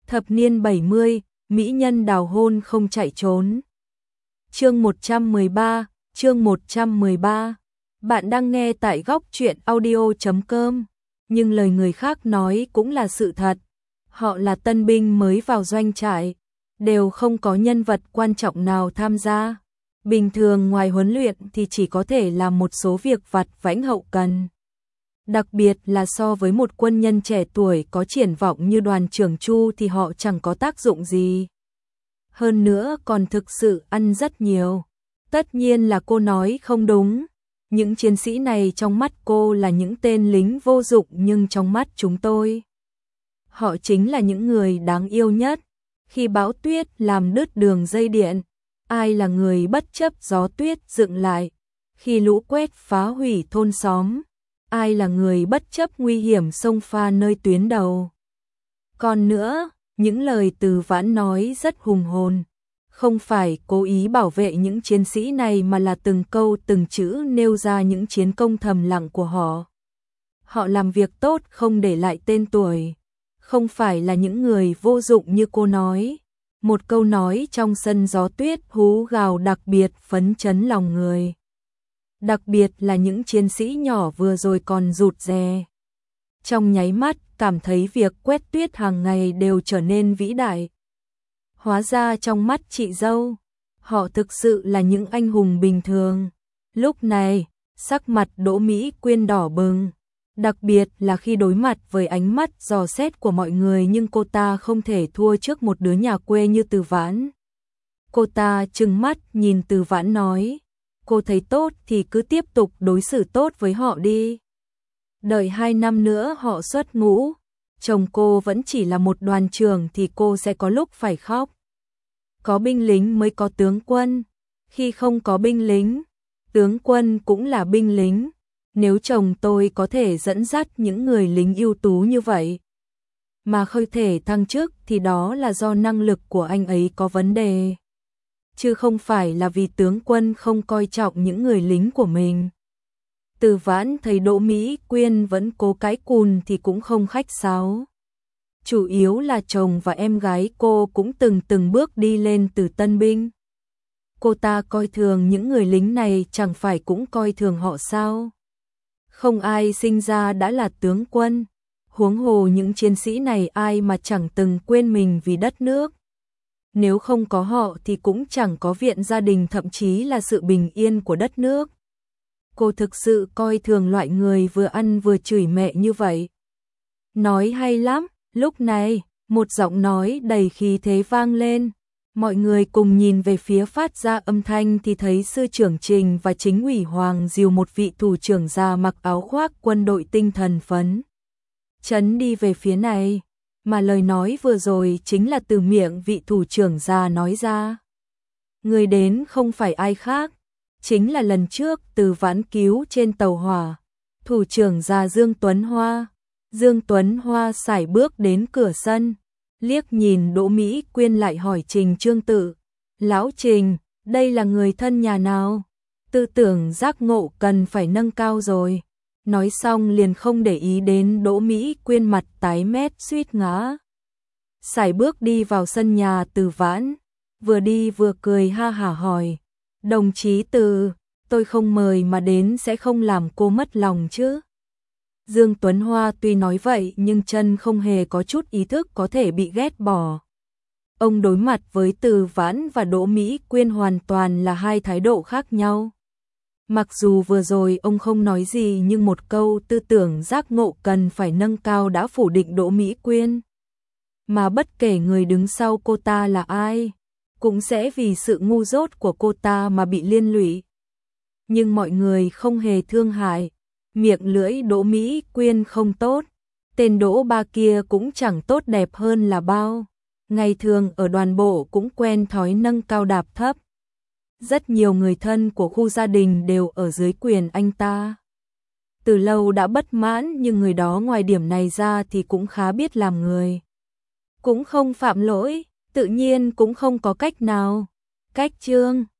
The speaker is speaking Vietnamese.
Thập niên 70, mỹ nhân đào hôn không chạy trốn. Chương 113, chương 113. Bạn đang nghe tại góc truyện audio.com, nhưng lời người khác nói cũng là sự thật. Họ là tân binh mới vào doanh trại, đều không có nhân vật quan trọng nào tham gia. Bình thường ngoài huấn luyện thì chỉ có thể làm một số việc vặt vãnh hậu cần. Đặc biệt là so với một quân nhân trẻ tuổi có triển vọng như đoàn trưởng Chu thì họ chẳng có tác dụng gì. Hơn nữa còn thực sự ăn rất nhiều. Tất nhiên là cô nói không đúng. Những chiến sĩ này trong mắt cô là những tên lính vô dụng, nhưng trong mắt chúng tôi, họ chính là những người đáng yêu nhất. Khi bão tuyết làm đứt đường dây điện, ai là người bất chấp gió tuyết dựng lại? Khi lũ quét phá hủy thôn xóm, ai là người bất chấp nguy hiểm xông pha nơi tuyến đầu? Còn nữa, những lời Từ Vãn nói rất hùng hồn, không phải cố ý bảo vệ những chiến sĩ này mà là từng câu từng chữ nêu ra những chiến công thầm lặng của họ. Họ làm việc tốt không để lại tên tuổi, không phải là những người vô dụng như cô nói. Một câu nói trong sân gió tuyết hú gào đặc biệt phấn chấn lòng người. Đặc biệt là những chiến sĩ nhỏ vừa rồi còn rụt rè. Trong nháy mắt cảm thấy việc quét tuyết hàng ngày đều trở nên vĩ đại. Hóa ra trong mắt chị dâu, họ thực sự là những anh hùng bình thường. Lúc này, sắc mặt Đỗ Mỹ Quyên đỏ bừng. Đặc biệt là khi đối mặt với ánh mắt dò xét của mọi người, nhưng cô ta không thể thua trước một đứa nhà quê như Từ Vãn. Cô ta trừng mắt nhìn Từ Vãn nói, cô thấy tốt thì cứ tiếp tục đối xử tốt với họ đi. Đợi 2 năm nữa họ xuất ngũ, chồng cô vẫn chỉ là một đoàn trưởng thì cô sẽ có lúc phải khóc. Có binh lính mới có tướng quân, khi không có binh lính, tướng quân cũng là binh lính. Nếu chồng tôi có thể dẫn dắt những người lính ưu tú như vậy mà không thể thăng chức thì đó là do năng lực của anh ấy có vấn đề, chứ không phải là vì tướng quân không coi trọng những người lính của mình. Từ Vãn thấy Đỗ Mỹ Quyên vẫn cố cãi cùn thì cũng không khách sáo. Chủ yếu là chồng và em gái cô cũng từng bước đi lên từ tân binh. Cô ta coi thường những người lính này, chẳng phải cũng coi thường họ sao? Không ai sinh ra đã là tướng quân, huống hồ những chiến sĩ này ai mà chẳng từng quên mình vì đất nước. Nếu không có họ thì cũng chẳng có viện gia đình, thậm chí là sự bình yên của đất nước. Cô thực sự coi thường loại người vừa ăn vừa chửi mẹ như vậy. Nói hay lắm. Lúc này, một giọng nói đầy khí thế vang lên. Mọi người cùng nhìn về phía phát ra âm thanh thì thấy sư trưởng Trình và chính ủy Hoàng dìu một vị thủ trưởng già mặc áo khoác quân đội tinh thần phấn chấn đi về phía này. Mà lời nói vừa rồi chính là từ miệng vị thủ trưởng già nói ra. Người đến không phải ai khác, chính là lần trước Từ Vãn cứu trên tàu hỏa, thủ trưởng già Dương Tuấn Hoa. Dương Tuấn Hoa sải bước đến cửa sân, liếc nhìn Đỗ Mỹ Quyên lại hỏi Trình Trương Tự, lão Trình, đây là người thân nhà nào? Tư tưởng giác ngộ cần phải nâng cao rồi. Nói xong liền không để ý đến Đỗ Mỹ Quyên mặt tái mét suýt ngã. Sải bước đi vào sân nhà Từ Vãn, vừa đi vừa cười ha hả hỏi, đồng chí Từ, tôi không mời mà đến sẽ không làm cô mất lòng chứ? Dương Tuấn Hoa tuy nói vậy nhưng chân không hề có chút ý thức có thể bị ghét bỏ. Ông đối mặt với Từ Vãn và Đỗ Mỹ Quyên hoàn toàn là hai thái độ khác nhau. Mặc dù vừa rồi ông không nói gì nhưng một câu tư tưởng giác ngộ cần phải nâng cao đã phủ định Đỗ Mỹ Quyên. Mà bất kể người đứng sau cô ta là ai, cũng sẽ vì sự ngu dốt của cô ta mà bị liên lụy. Nhưng mọi người không hề thương hại. Miệng lưỡi Đỗ Mỹ Quyên không tốt, tên Đỗ ba kia cũng chẳng tốt đẹp hơn là bao. Ngày thường ở đoàn bộ cũng quen thói nâng cao đạp thấp. Rất nhiều người thân của khu gia đình đều ở dưới quyền anh ta. Từ lâu đã bất mãn, nhưng người đó ngoài điểm này ra thì cũng khá biết làm người. Cũng không phạm lỗi, tự nhiên cũng không có cách nào. Cách chương